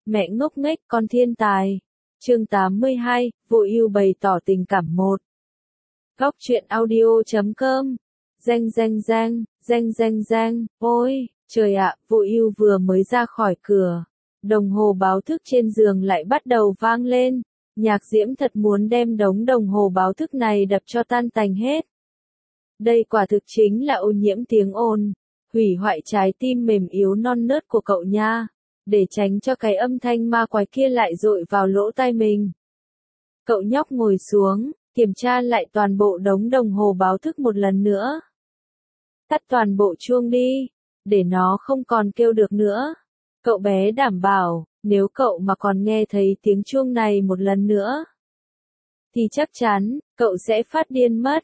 Mẹ ngốc nghếch con thiên tài. Chương 82, Vô Ưu bày tỏ tình cảm 1. Góc truyện audio.com. Ôi, trời ạ, Vô Ưu vừa mới ra khỏi cửa, đồng hồ báo thức trên giường lại bắt đầu vang lên. Nhạc Diễm thật muốn đem đống đồng hồ báo thức này đập cho tan tành hết. Đây quả thực chính là ô nhiễm tiếng ồn, hủy hoại trái tim mềm yếu non nớt của cậu nha, để tránh cho cái âm thanh ma quái kia lại dội vào lỗ tai mình. Cậu nhóc ngồi xuống, kiểm tra lại toàn bộ đống đồng hồ báo thức một lần nữa. Tắt toàn bộ chuông đi, để nó không còn kêu được nữa. Cậu bé đảm bảo, nếu cậu mà còn nghe thấy tiếng chuông này một lần nữa, thì chắc chắn, cậu sẽ phát điên mất.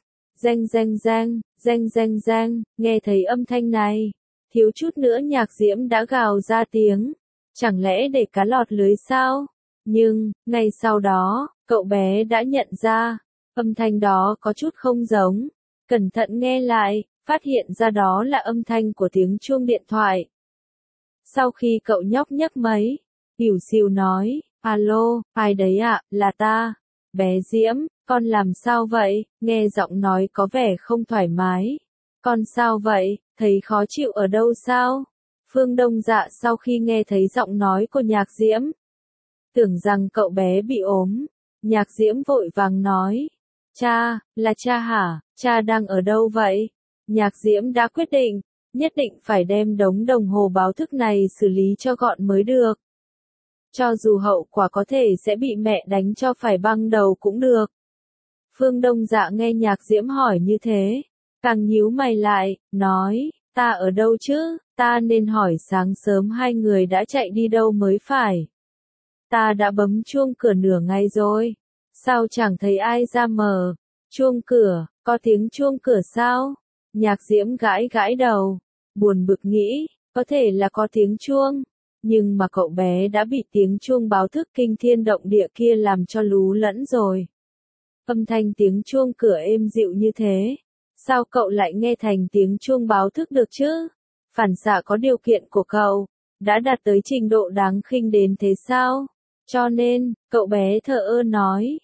Nghe thấy âm thanh này, thiếu chút nữa Nhạc Diễm đã gào ra tiếng. Chẳng lẽ để cá lọt lưới sao? Nhưng, ngay sau đó, cậu bé đã nhận ra, âm thanh đó có chút không giống. Cẩn thận nghe lại, phát hiện ra đó là âm thanh của tiếng chuông điện thoại. Sau khi cậu nhóc nhấc máy, xỉu xìu nói, alo, ai đấy ạ, là ta. Bé Diễm, con làm sao vậy? Nghe giọng nói có vẻ không thoải mái. Con sao vậy, thấy khó chịu ở đâu sao? Phương Đông Dạ sau khi nghe thấy giọng nói của Nhạc Diễm, tưởng rằng cậu bé bị ốm. Nhạc Diễm vội vàng nói, cha, là cha hả? Cha đang ở đâu vậy? Nhạc Diễm đã quyết định, nhất định phải đem đống đồng hồ báo thức này xử lý cho gọn mới được. Cho dù hậu quả có thể sẽ bị mẹ đánh cho phải băng đầu cũng được. Phương Đông Dạ nghe Nhạc Diễm hỏi như thế, càng nhíu mày lại, nói, ta ở đâu chứ? Ta nên hỏi sáng sớm hai người đã chạy đi đâu mới phải. Ta đã bấm chuông cửa nửa ngày rồi. Sao chẳng thấy ai ra mở? Chuông cửa, có tiếng chuông cửa sao? Nhạc Diễm gãi gãi đầu, buồn bực nghĩ, có thể là có tiếng chuông. Nhưng mà cậu bé đã bị tiếng chuông báo thức kinh thiên động địa kia làm cho lú lẫn rồi. Âm thanh tiếng chuông cửa êm dịu như thế, sao cậu lại nghe thành tiếng chuông báo thức được chứ? Phản xạ có điều kiện của cậu đã đạt tới trình độ đáng khinh đến thế sao? Cho nên, cậu bé thờ ơ nói,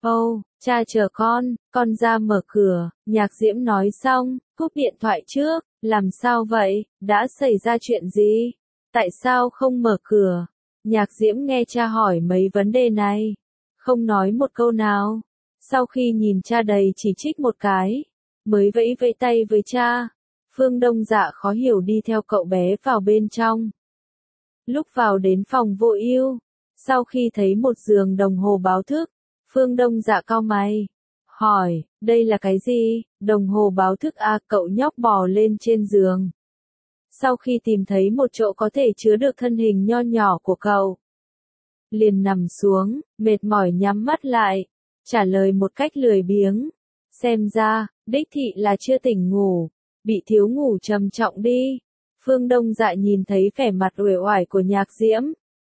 cha chờ con ra mở cửa. Nhạc Diễm nói xong, cúp điện thoại trước. Làm sao vậy, đã xảy ra chuyện gì? Tại sao không mở cửa? Nhạc Diễm nghe cha hỏi mấy vấn đề này, không nói một câu nào. Sau khi nhìn cha đầy chỉ trích một cái, mới vẫy vẫy tay với cha. Phương Đông Dạ khó hiểu đi theo cậu bé vào bên trong. Lúc vào đến phòng Vô Ưu, sau khi thấy một giường đồng hồ báo thức, Phương Đông Dạ cau mày, hỏi, đây là cái gì? Đồng hồ báo thức à? Cậu nhóc bò lên trên giường. Sau khi tìm thấy một chỗ có thể chứa được thân hình nho nhỏ của cậu, liền nằm xuống, mệt mỏi nhắm mắt lại, trả lời một cách lười biếng. Xem ra, đích thị là chưa tỉnh ngủ, bị thiếu ngủ trầm trọng đi. Phương Đông Dạ nhìn thấy vẻ mặt uể oải của Nhạc Diễm,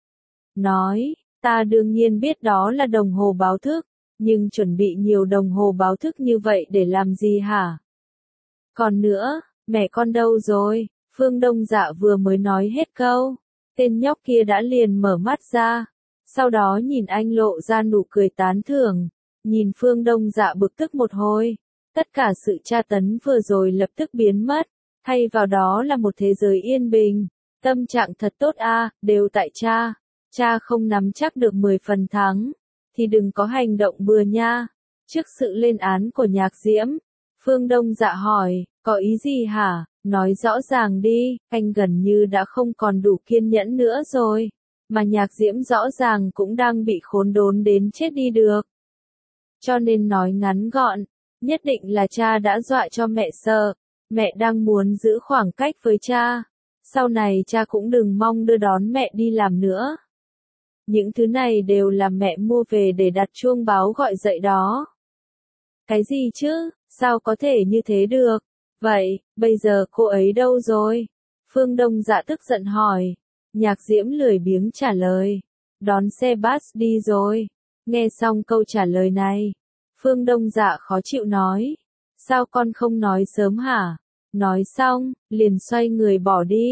nói, ta đương nhiên biết đó là đồng hồ báo thức, nhưng chuẩn bị nhiều đồng hồ báo thức như vậy để làm gì hả? Còn nữa, mẹ con đâu rồi? Phương Đông Dạ vừa mới nói hết câu, tên nhóc kia đã liền mở mắt ra, sau đó nhìn anh lộ ra nụ cười tán thưởng, nhìn Phương Đông Dạ bực tức một hồi, tất cả sự tra tấn vừa rồi lập tức biến mất, thay vào đó là một thế giới yên bình, tâm trạng thật tốt a, đều tại cha. Cha không nắm chắc được 10 phần thắng, thì đừng có hành động bừa nha. Trước sự lên án của Nhạc Diễm, Phương Đông Dạ hỏi, có ý gì hả? Nói rõ ràng đi, anh gần như đã không còn đủ kiên nhẫn nữa rồi. Mà Nhạc Diễm rõ ràng cũng đang bị khốn đốn đến chết đi được. Cho nên nói ngắn gọn, nhất định là cha đã dọa cho mẹ sợ. Mẹ đang muốn giữ khoảng cách với cha. Sau này cha cũng đừng mong đưa đón mẹ đi làm nữa. Những thứ này đều là mẹ mua về để đặt chuông báo gọi dậy đó. Cái gì chứ, sao có thể như thế được? Vậy, bây giờ cô ấy đâu rồi? Phương Đông Dạ tức giận hỏi. Nhạc Diễm lười biếng trả lời. Đón xe bus đi rồi. Nghe xong câu trả lời này, Phương Đông Dạ khó chịu nói. Sao con không nói sớm hả? Nói xong, liền xoay người bỏ đi.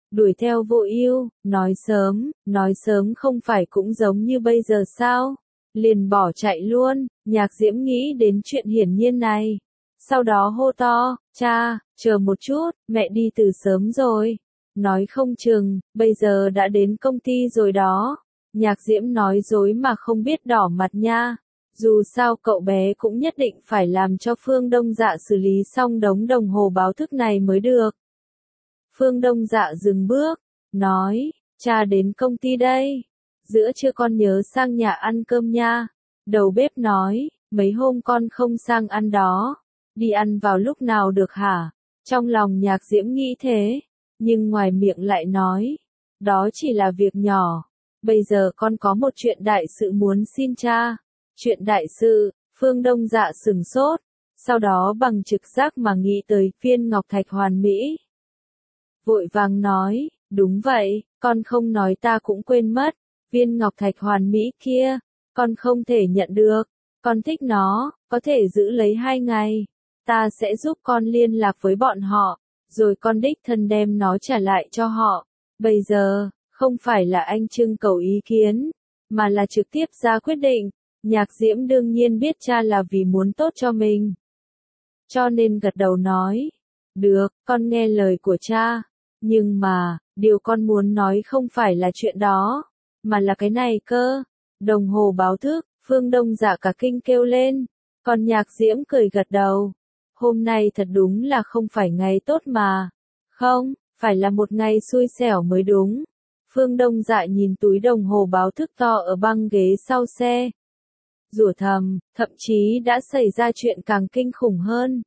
đuổi theo Vô Ưu, nói sớm không phải cũng giống như bây giờ sao? Liền bỏ chạy luôn, Nhạc Diễm nghĩ đến chuyện hiển nhiên này. Sau đó hô to, cha, chờ một chút, mẹ đi từ sớm rồi. Nói không chừng, bây giờ đã đến công ty rồi đó. Nhạc Diễm nói dối mà không biết đỏ mặt nha. Dù sao cậu bé cũng nhất định phải làm cho Phương Đông Dạ xử lý xong đống đồng hồ báo thức này mới được. Phương Đông Dạ dừng bước, nói, cha đến công ty đây. Giữa trưa con nhớ sang nhà ăn cơm nha. Đầu bếp nói, mấy hôm con không sang ăn đó. Đi ăn vào lúc nào được hả? Trong lòng Nhạc Diễm nghĩ thế, nhưng ngoài miệng lại nói, đó chỉ là việc nhỏ. Bây giờ con có một chuyện đại sự muốn xin cha. Chuyện đại sự, Phương Đông Dạ sửng sốt, sau đó bằng trực giác mà nghĩ tới viên ngọc thạch hoàn mỹ. Vội vàng nói, đúng vậy, con không nói ta cũng quên mất, viên ngọc thạch hoàn mỹ kia, con không thể nhận được, con thích nó, có thể giữ lấy 2 ngày, ta sẽ giúp con liên lạc với bọn họ, rồi con đích thân đem nó trả lại cho họ. Bây giờ, không phải là anh trưng cầu ý kiến, mà là trực tiếp ra quyết định. Nhạc Diễm đương nhiên biết cha là vì muốn tốt cho mình. Cho nên gật đầu nói, được, con nghe lời của cha. Nhưng mà, điều con muốn nói không phải là chuyện đó, mà là cái này cơ. Đồng hồ báo thức, Phương Đông Dạ cả kinh kêu lên, còn Nhạc Diễm cười gật đầu. Hôm nay thật đúng là không phải ngày tốt mà. Không, phải là một ngày xui xẻo mới đúng. Phương Đông Dạ nhìn túi đồng hồ báo thức to ở băng ghế sau xe. Rủa thầm, thậm chí đã xảy ra chuyện càng kinh khủng hơn.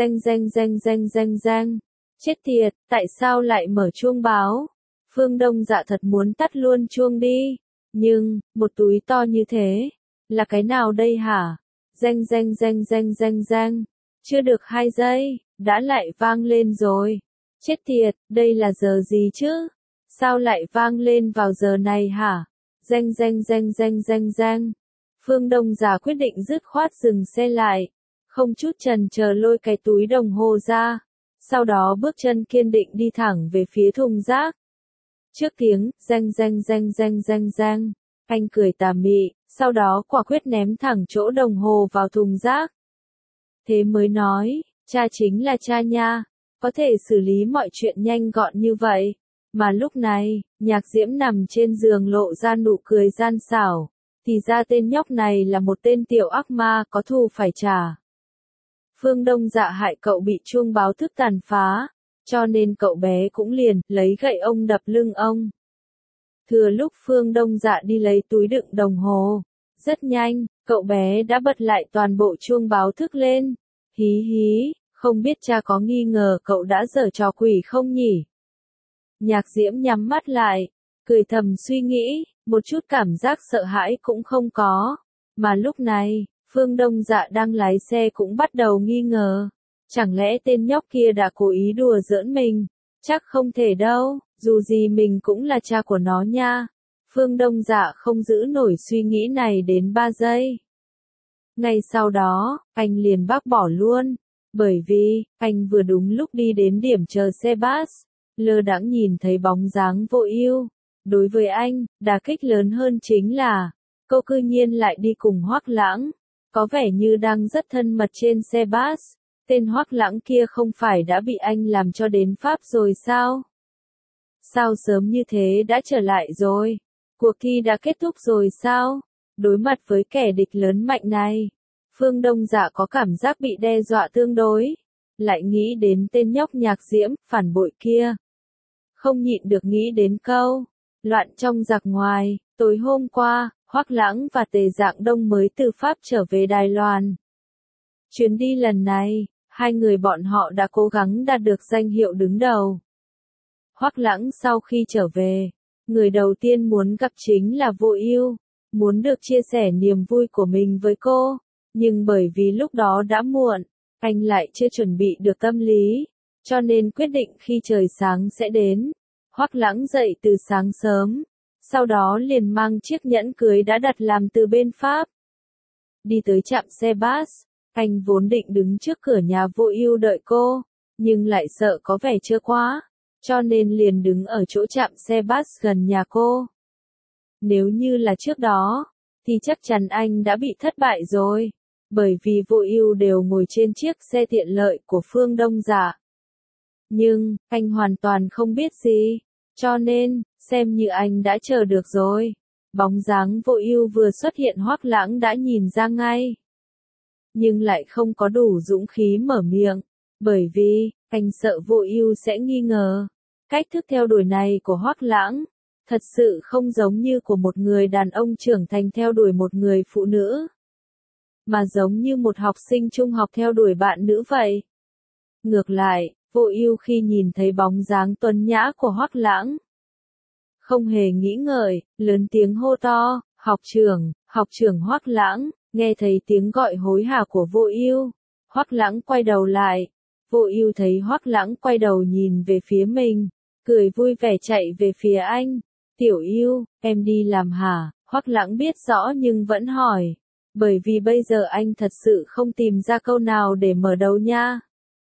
Reng. Chết tiệt, tại sao lại mở chuông báo? Phương Đông Dạ thật muốn tắt luôn chuông đi. Nhưng, một túi to như thế, là cái nào đây hả? Reng. Chưa được 2 giây, đã lại vang lên rồi. Chết tiệt, đây là giờ gì chứ? Sao lại vang lên vào giờ này hả? Reng. Phương Đông Dạ quyết định dứt khoát dừng xe lại, không chút chần chờ lôi cái túi đồng hồ ra, sau đó bước chân kiên định đi thẳng về phía thùng rác. Trước tiếng reng, anh cười tà mị, sau đó quả quyết ném thẳng chỗ đồng hồ vào thùng rác. Thế mới nói, cha chính là cha nha, có thể xử lý mọi chuyện nhanh gọn như vậy. Mà lúc này, Nhạc Diễm nằm trên giường lộ ra nụ cười gian xảo. Thì ra tên nhóc này là một tên tiểu ác ma có thù phải trả. Phương Đông Dạ hại cậu bị chuông báo thức tàn phá, cho nên cậu bé cũng liền lấy gậy ông đập lưng ông. Thừa lúc Phương Đông Dạ đi lấy túi đựng đồng hồ, rất nhanh, cậu bé đã bật lại toàn bộ chuông báo thức lên. Hí, không biết cha có nghi ngờ cậu đã giở trò quỷ không nhỉ? Nhạc Diễm nhắm mắt lại, cười thầm suy nghĩ, một chút cảm giác sợ hãi cũng không có. Mà lúc này, Phương Đông Dạ đang lái xe cũng bắt đầu nghi ngờ. Chẳng lẽ tên nhóc kia đã cố ý đùa giỡn mình? Chắc không thể đâu, dù gì mình cũng là cha của nó nha. Phương Đông Dạ không giữ nổi suy nghĩ này đến 3 giây. Ngay sau đó, anh liền bác bỏ luôn. Bởi vì, anh vừa đúng lúc đi đến điểm chờ xe bus, lơ đãng nhìn thấy bóng dáng Vô Ưu. Đối với anh, đả kích lớn hơn chính là, cô cư nhiên lại đi cùng Hoắc Lãng. Có vẻ như đang rất thân mật trên xe bus. Tên Hoắc Lãng kia không phải đã bị anh làm cho đến Pháp rồi sao? Sao sớm như thế đã trở lại rồi? Cuộc thi đã kết thúc rồi sao? Đối mặt với kẻ địch lớn mạnh này, Phương Đông Dạ có cảm giác bị đe dọa tương đối. Lại nghĩ đến tên nhóc Nhạc Diễm, phản bội kia. Không nhịn được nghĩ đến câu, loạn trong giặc ngoài, tối hôm qua, Hoắc Lãng và Tề Dạng Đông mới từ Pháp trở về Đài Loan. Chuyến đi lần này, 2 người bọn họ đã cố gắng đạt được danh hiệu đứng đầu. Hoắc Lãng sau khi trở về, người đầu tiên muốn gặp chính là Vô Ưu, muốn được chia sẻ niềm vui của mình với cô, nhưng bởi vì lúc đó đã muộn, anh lại chưa chuẩn bị được tâm lý, cho nên quyết định khi trời sáng sẽ đến. Hoắc Lãng dậy từ sáng sớm, sau đó liền mang chiếc nhẫn cưới đã đặt làm từ bên Pháp. Đi tới trạm xe bus, anh vốn định đứng trước cửa nhà Vô Ưu đợi cô, nhưng lại sợ có vẻ trưa quá, cho nên liền đứng ở chỗ trạm xe bus gần nhà cô. Nếu như là trước đó, thì chắc chắn anh đã bị thất bại rồi, bởi vì Vô Ưu đều ngồi trên chiếc xe tiện lợi của Phương Đông Dạ. Nhưng, anh hoàn toàn không biết gì, cho nên, xem như anh đã chờ được rồi. Bóng dáng Vô Ưu vừa xuất hiện Hoắc Lãng đã nhìn ra ngay. Nhưng lại không có đủ dũng khí mở miệng, bởi vì, anh sợ Vô Ưu sẽ nghi ngờ. Cách thức theo đuổi này của Hoắc Lãng, thật sự không giống như của một người đàn ông trưởng thành theo đuổi một người phụ nữ, mà giống như một học sinh trung học theo đuổi bạn nữ vậy. Ngược lại, Vô Ưu khi nhìn thấy bóng dáng tuấn nhã của Hoắc Lãng, không hề nghĩ ngợi, lớn tiếng hô to, học trưởng Hoắc Lãng." Nghe thấy tiếng gọi hối hả của Vô Ưu, Hoắc Lãng quay đầu lại. Vô Ưu thấy Hoắc Lãng quay đầu nhìn về phía mình, cười vui vẻ chạy về phía anh. "Tiểu Ưu, em đi làm hả?" Hoắc Lãng biết rõ nhưng vẫn hỏi, bởi vì bây giờ anh thật sự không tìm ra câu nào để mở đầu nha.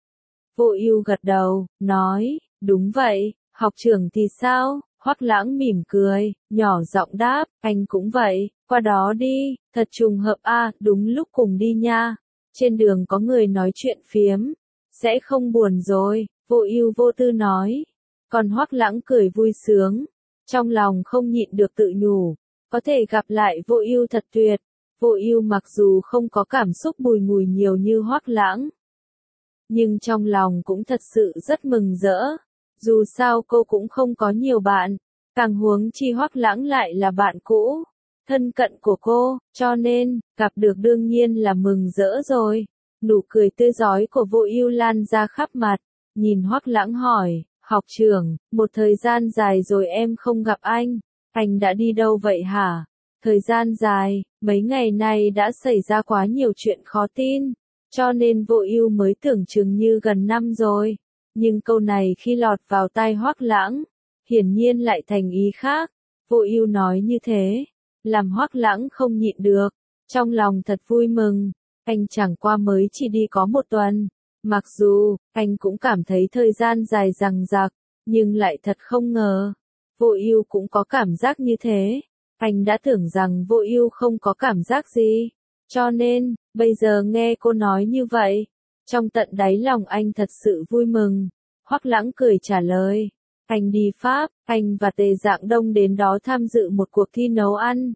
Vô Ưu gật đầu, nói, "Đúng vậy, học trưởng thì sao?" Hoắc Lãng mỉm cười, nhỏ giọng đáp, "Anh cũng vậy, qua đó đi, thật trùng hợp a, đúng lúc cùng đi nha. Trên đường có người nói chuyện phiếm, sẽ không buồn rồi." Vô Ưu vô tư nói. Còn Hoắc Lãng cười vui sướng, trong lòng không nhịn được tự nhủ, có thể gặp lại Vô Ưu thật tuyệt. Vô Ưu mặc dù không có cảm xúc bùi ngùi nhiều như Hoắc Lãng, nhưng trong lòng cũng thật sự rất mừng rỡ. Dù sao cô cũng không có nhiều bạn, càng huống chi Hoắc Lãng lại là bạn cũ, thân cận của cô, cho nên, gặp được đương nhiên là mừng rỡ rồi. Nụ cười tươi rói của Vô Ưu lan ra khắp mặt, nhìn Hoắc Lãng hỏi, "Học trưởng, một thời gian dài rồi em không gặp anh đã đi đâu vậy hả?" Thời gian dài, mấy ngày nay đã xảy ra quá nhiều chuyện khó tin, cho nên Vô Ưu mới tưởng chừng như gần năm rồi. Nhưng câu này khi lọt vào tai Hoắc Lãng, hiển nhiên lại thành ý khác. Vô Ưu nói như thế, làm Hoắc Lãng không nhịn được, trong lòng thật vui mừng. Anh chẳng qua mới chỉ đi có một tuần, mặc dù anh cũng cảm thấy thời gian dài dằng dặc, nhưng lại thật không ngờ, Vô Ưu cũng có cảm giác như thế. Anh đã tưởng rằng Vô Ưu không có cảm giác gì, cho nên, bây giờ nghe cô nói như vậy, trong tận đáy lòng anh thật sự vui mừng. Hoắc Lãng cười trả lời, "Anh đi Pháp, anh và Tề Dạng Đông đến đó tham dự một cuộc thi nấu ăn.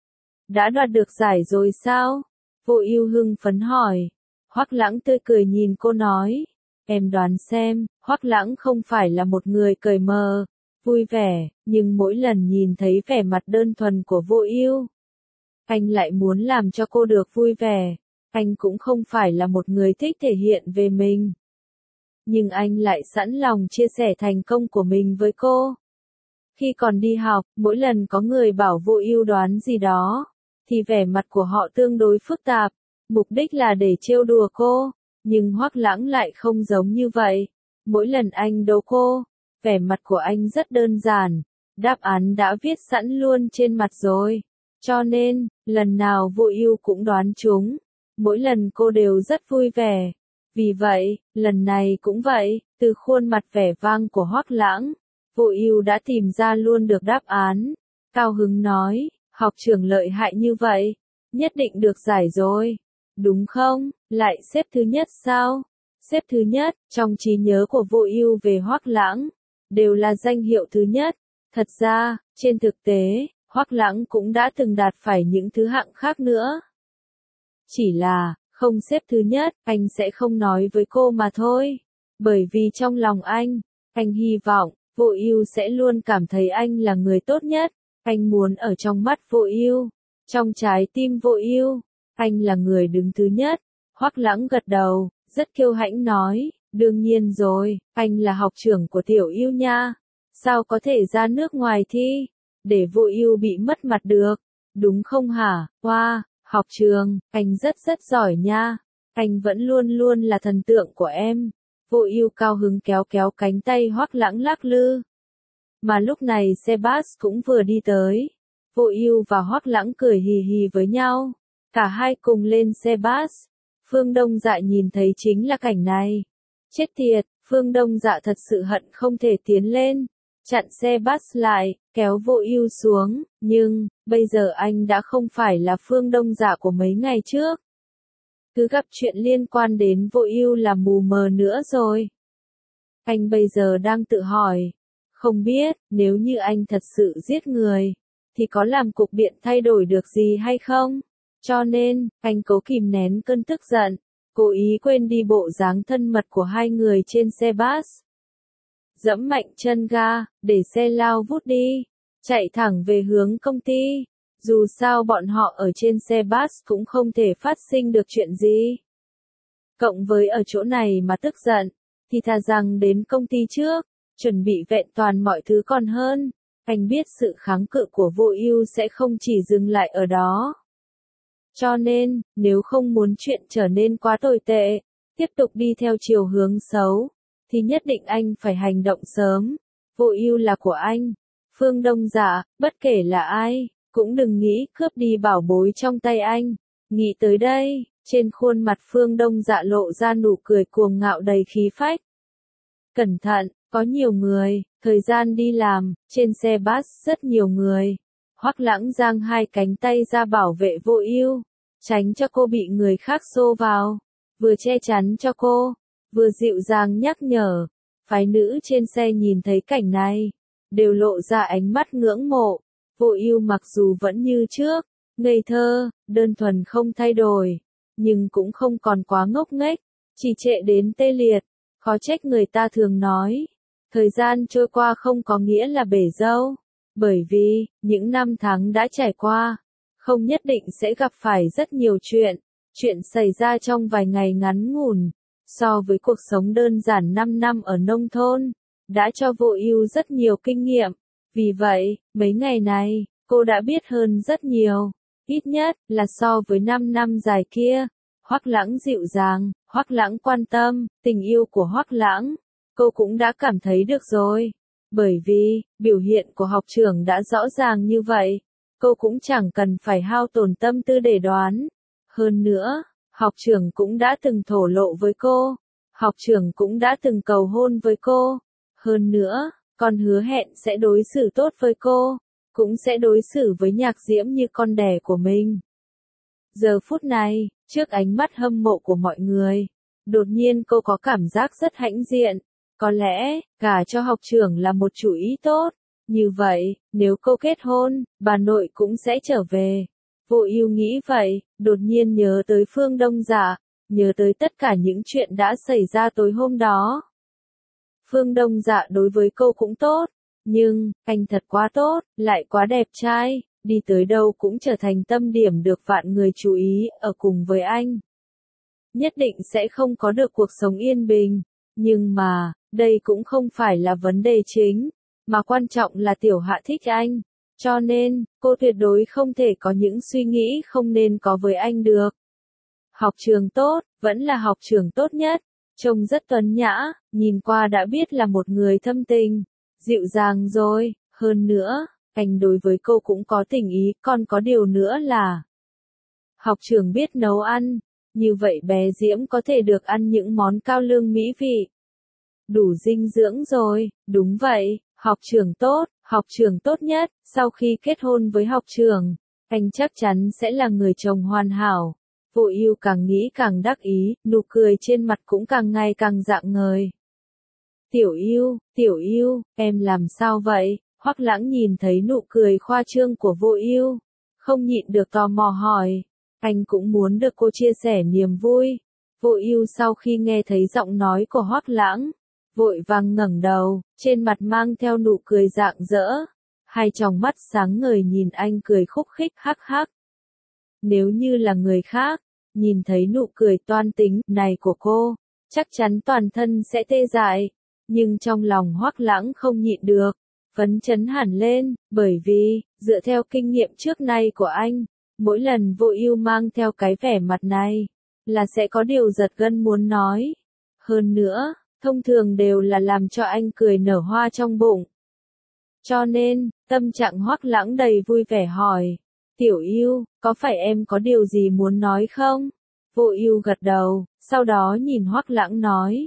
Đã đoạt được giải rồi sao?" Vô Ưu hưng phấn hỏi. Hoắc Lãng tươi cười nhìn cô nói, "Em đoán xem." Hoắc Lãng không phải là một người cởi mở, vui vẻ, nhưng mỗi lần nhìn thấy vẻ mặt đơn thuần của Vô Ưu, anh lại muốn làm cho cô được vui vẻ. Anh cũng không phải là một người thích thể hiện về mình, nhưng anh lại sẵn lòng chia sẻ thành công của mình với cô. Khi còn đi học, mỗi lần có người bảo Vô Ưu đoán gì đó, thì vẻ mặt của họ tương đối phức tạp, mục đích là để trêu đùa cô, nhưng Hoắc Lãng lại không giống như vậy. Mỗi lần anh đố cô, vẻ mặt của anh rất đơn giản, đáp án đã viết sẵn luôn trên mặt rồi. Cho nên, lần nào Vô Ưu cũng đoán trúng, mỗi lần cô đều rất vui vẻ. Vì vậy, lần này cũng vậy, từ khuôn mặt vẻ vang của Hoắc Lãng, Vô Ưu đã tìm ra luôn được đáp án. Cao hứng nói, "Học trưởng lợi hại như vậy, nhất định được giải rồi, đúng không? Lại xếp thứ nhất sao?" Xếp thứ nhất, trong trí nhớ của Vô Ưu về Hoắc Lãng, đều là danh hiệu thứ nhất. Thật ra, trên thực tế, Hoắc Lãng cũng đã từng đạt phải những thứ hạng khác nữa. Chỉ là, không xếp thứ nhất, anh sẽ không nói với cô mà thôi. Bởi vì trong lòng anh hy vọng, Vô Ưu sẽ luôn cảm thấy anh là người tốt nhất. Anh muốn ở trong mắt Vô Ưu, trong trái tim Vô Ưu, anh là người đứng thứ nhất. Hoắc Lãng gật đầu, rất kiêu hãnh nói, "Đương nhiên rồi, anh là học trưởng của Tiểu Ưu nha. Sao có thể ra nước ngoài thi, để Vô Ưu bị mất mặt được, đúng không hả?" "Wow, học trường, anh rất giỏi nha. Anh vẫn luôn luôn là thần tượng của em." Vô Ưu cao hứng kéo kéo cánh tay Hoắc Lãng lắc lư. Mà lúc này xe bus cũng vừa đi tới. Vô Ưu và Hoắc Lãng cười hì hì với nhau. Cả hai cùng lên xe bus. Phương Đông Dạ nhìn thấy chính là cảnh này. Chết tiệt, Phương Đông Dạ thật sự hận không thể tiến lên, chặn xe bus lại, kéo Vô Ưu xuống, nhưng, bây giờ anh đã không phải là Phương Đông Dạ của mấy ngày trước. Cứ gặp chuyện liên quan đến Vô Ưu là mù mờ nữa rồi. Anh bây giờ đang tự hỏi, không biết, nếu như anh thật sự giết người, thì có làm cục diện thay đổi được gì hay không? Cho nên, anh cố kìm nén cơn tức giận, cố ý quên đi bộ dáng thân mật của hai người trên xe bus. Giẫm mạnh chân ga, để xe lao vút đi, chạy thẳng về hướng công ty. Dù sao bọn họ ở trên xe bus cũng không thể phát sinh được chuyện gì. Cộng với ở chỗ này mà tức giận, thì thà rằng đến công ty trước, chuẩn bị vẹn toàn mọi thứ còn hơn. Anh biết sự kháng cự của Vô Ưu sẽ không chỉ dừng lại ở đó. Cho nên, nếu không muốn chuyện trở nên quá tồi tệ, tiếp tục đi theo chiều hướng xấu, thì nhất định anh phải hành động sớm. Vô Ưu là của anh. Phương Đông Dạ, bất kể là ai, cũng đừng nghĩ cướp đi bảo bối trong tay anh. Nghĩ tới đây, trên khuôn mặt Phương Đông Dạ lộ ra nụ cười cuồng ngạo đầy khí phách. Cẩn thận, có nhiều người, thời gian đi làm, trên xe bus rất nhiều người. Hoắc Lãng giang hai cánh tay ra bảo vệ Vô Ưu, tránh cho cô bị người khác xô vào, vừa che chắn cho cô, vừa dịu dàng nhắc nhở. Phái nữ trên xe nhìn thấy cảnh này, đều lộ ra ánh mắt ngưỡng mộ. Vô Ưu mặc dù vẫn như trước, ngây thơ, đơn thuần không thay đổi, nhưng cũng không còn quá ngốc nghếch, chỉ trệ đến tê liệt. Khó trách người ta thường nói, thời gian trôi qua không có nghĩa là bể dâu, bởi vì, những năm tháng đã trải qua, không nhất định sẽ gặp phải rất nhiều chuyện xảy ra trong vài ngày ngắn ngủn, so với cuộc sống đơn giản 5 năm ở nông thôn, đã cho Vô Ưu rất nhiều kinh nghiệm. Vì vậy, mấy ngày này, cô đã biết hơn rất nhiều, ít nhất là so với 5 năm dài kia. Hoắc Lãng dịu dàng, Hoắc Lãng quan tâm, tình yêu của Hoắc Lãng, cô cũng đã cảm thấy được rồi. Bởi vì, biểu hiện của học trưởng đã rõ ràng như vậy, cô cũng chẳng cần phải hao tổn tâm tư để đoán. Hơn nữa, học trưởng cũng đã từng thổ lộ với cô, học trưởng cũng đã từng cầu hôn với cô. Hơn nữa, còn hứa hẹn sẽ đối xử tốt với cô, cũng sẽ đối xử với Nhạc Diễm như con đẻ của mình. Giờ phút này, trước ánh mắt hâm mộ của mọi người, đột nhiên cô có cảm giác rất hãnh diện. Có lẽ, gả cho học trưởng là một chủ ý tốt. Như vậy, nếu cô kết hôn, bà nội cũng sẽ trở về. Vô Ưu nghĩ vậy, đột nhiên nhớ tới Phương Đông Dạ, nhớ tới tất cả những chuyện đã xảy ra tối hôm đó. Phương Đông Dạ đối với cô cũng tốt, nhưng, anh thật quá tốt, lại quá đẹp trai, đi tới đâu cũng trở thành tâm điểm được vạn người chú ý, ở cùng với anh. Nhất định sẽ không có được cuộc sống yên bình, nhưng mà, đây cũng không phải là vấn đề chính, mà quan trọng là Tiểu Hạ thích anh, cho nên, cô tuyệt đối không thể có những suy nghĩ không nên có với anh được. Học trường tốt, vẫn là học trường tốt nhất, trông rất tuấn nhã, nhìn qua đã biết là một người thâm tình, dịu dàng rồi, hơn nữa, anh đối với cô cũng có tình ý, còn có điều nữa là học trường biết nấu ăn, như vậy bé Diễm có thể được ăn những món cao lương mỹ vị. Đủ dinh dưỡng rồi, đúng vậy, học trường tốt nhất, sau khi kết hôn với học trường, anh chắc chắn sẽ là người chồng hoàn hảo. Vô Ưu càng nghĩ càng đắc ý, nụ cười trên mặt cũng càng ngày càng rạng ngời. Tiểu Ưu, em làm sao vậy? Hoắc Lãng nhìn thấy nụ cười khoa trương của Vô Ưu, không nhịn được tò mò hỏi. Anh cũng muốn được cô chia sẻ niềm vui. Vô Ưu sau khi nghe thấy giọng nói của Hoắc Lãng, vội vàng ngẩng đầu, trên mặt mang theo nụ cười rạng rỡ, hai tròng mắt sáng ngời nhìn anh cười khúc khích hắc hắc. Nếu như là người khác, nhìn thấy nụ cười toan tính này của cô, chắc chắn toàn thân sẽ tê dại, nhưng trong lòng Hoắc Lãng không nhịn được, phấn chấn hẳn lên, bởi vì, dựa theo kinh nghiệm trước nay của anh, mỗi lần Vô Ưu mang theo cái vẻ mặt này, là sẽ có điều giật gân muốn nói. Hơn nữa, thông thường đều là làm cho anh cười nở hoa trong bụng. Cho nên, tâm trạng Hoắc Lãng đầy vui vẻ hỏi, Tiểu Ưu, có phải em có điều gì muốn nói không? Vô Ưu gật đầu, sau đó nhìn Hoắc Lãng nói,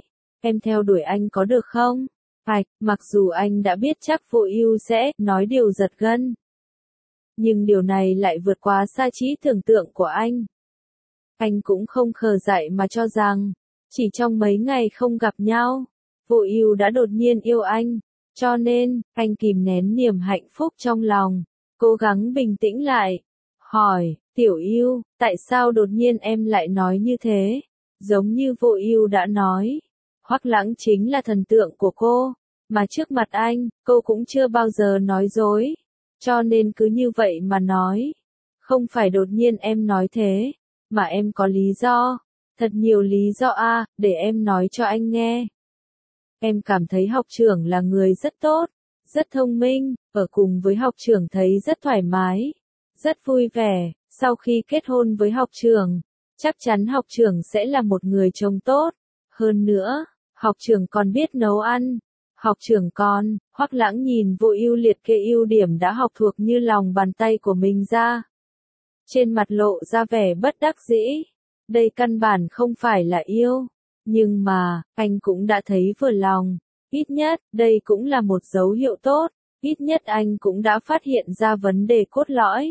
em theo đuổi anh có được không? Mặc dù anh đã biết chắc Vô Ưu sẽ nói điều giật gân. Nhưng điều này lại vượt quá xa trí tưởng tượng của anh. Anh cũng không khờ dại mà cho rằng, chỉ trong mấy ngày không gặp nhau, Vô Ưu đã đột nhiên yêu anh, cho nên, anh kìm nén niềm hạnh phúc trong lòng, cố gắng bình tĩnh lại, hỏi, Tiểu Ưu, tại sao đột nhiên em lại nói như thế? Giống như Vô Ưu đã nói, Hoắc Lãng chính là thần tượng của cô, mà trước mặt anh, cô cũng chưa bao giờ nói dối, cho nên cứ như vậy mà nói. Không phải đột nhiên em nói thế, mà em có lý do, thật nhiều lý do để em nói cho anh nghe. Em cảm thấy học trưởng là người rất tốt, rất thông minh, ở cùng với học trưởng thấy rất thoải mái, rất vui vẻ, sau khi kết hôn với học trưởng, chắc chắn học trưởng sẽ là một người chồng tốt. Hơn nữa, học trưởng còn biết nấu ăn. Học trưởng con, Hoắc Lãng nhìn Vô Ưu liệt kê ưu điểm đã học thuộc như lòng bàn tay của mình ra. Trên mặt lộ ra vẻ bất đắc dĩ. Đây căn bản không phải là yêu. Nhưng mà, anh cũng đã thấy vừa lòng. Ít nhất, đây cũng là một dấu hiệu tốt. Ít nhất anh cũng đã phát hiện ra vấn đề cốt lõi.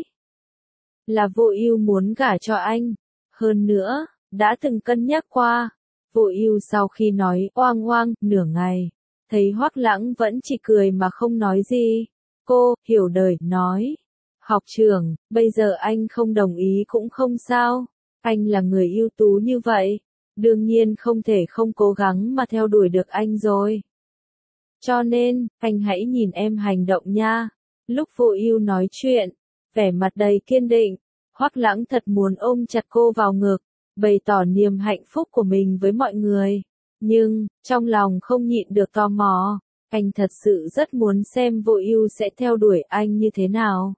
Là Vô Ưu muốn gả cho anh. Hơn nữa, đã từng cân nhắc qua. Vô Ưu sau khi nói oang oang nửa ngày, thấy Hoắc Lãng vẫn chỉ cười mà không nói gì. Cô, hiểu đời, nói. Học trưởng, bây giờ anh không đồng ý cũng không sao. Anh là người ưu tú như vậy. Đương nhiên không thể không cố gắng mà theo đuổi được anh rồi. Cho nên, anh hãy nhìn em hành động nha. Lúc Vô Ưu nói chuyện, vẻ mặt đầy kiên định, Hoắc Lãng thật muốn ôm chặt cô vào ngực, bày tỏ niềm hạnh phúc của mình với mọi người. Nhưng, trong lòng không nhịn được tò mò, anh thật sự rất muốn xem Vô Ưu sẽ theo đuổi anh như thế nào.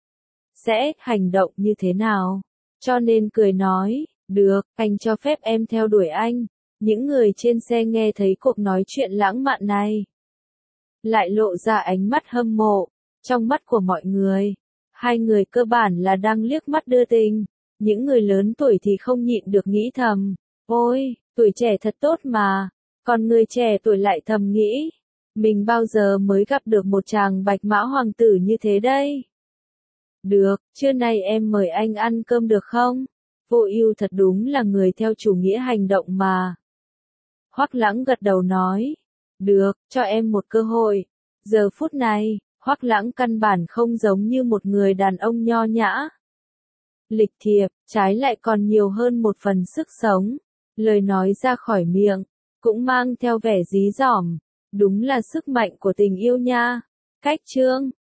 Sẽ hành động như thế nào. Cho nên cười nói, được, anh cho phép em theo đuổi anh. Những người trên xe nghe thấy cuộc nói chuyện lãng mạn này, lại lộ ra ánh mắt hâm mộ. Trong mắt của mọi người, hai người cơ bản là đang liếc mắt đưa tình. Những người lớn tuổi thì không nhịn được nghĩ thầm, ôi, tuổi trẻ thật tốt mà. Còn người trẻ tuổi lại thầm nghĩ, mình bao giờ mới gặp được một chàng bạch mã hoàng tử như thế đây? Được, trưa nay em mời anh ăn cơm được không? Vô Ưu thật đúng là người theo chủ nghĩa hành động mà. Hoắc Lãng gật đầu nói, được, cho em một cơ hội. Giờ phút này, Hoắc Lãng căn bản không giống như một người đàn ông nho nhã, lịch thiệp, trái lại còn nhiều hơn một phần sức sống. Lời nói ra khỏi miệng, cũng mang theo vẻ dí dỏm, đúng là sức mạnh của tình yêu nha. Cách chương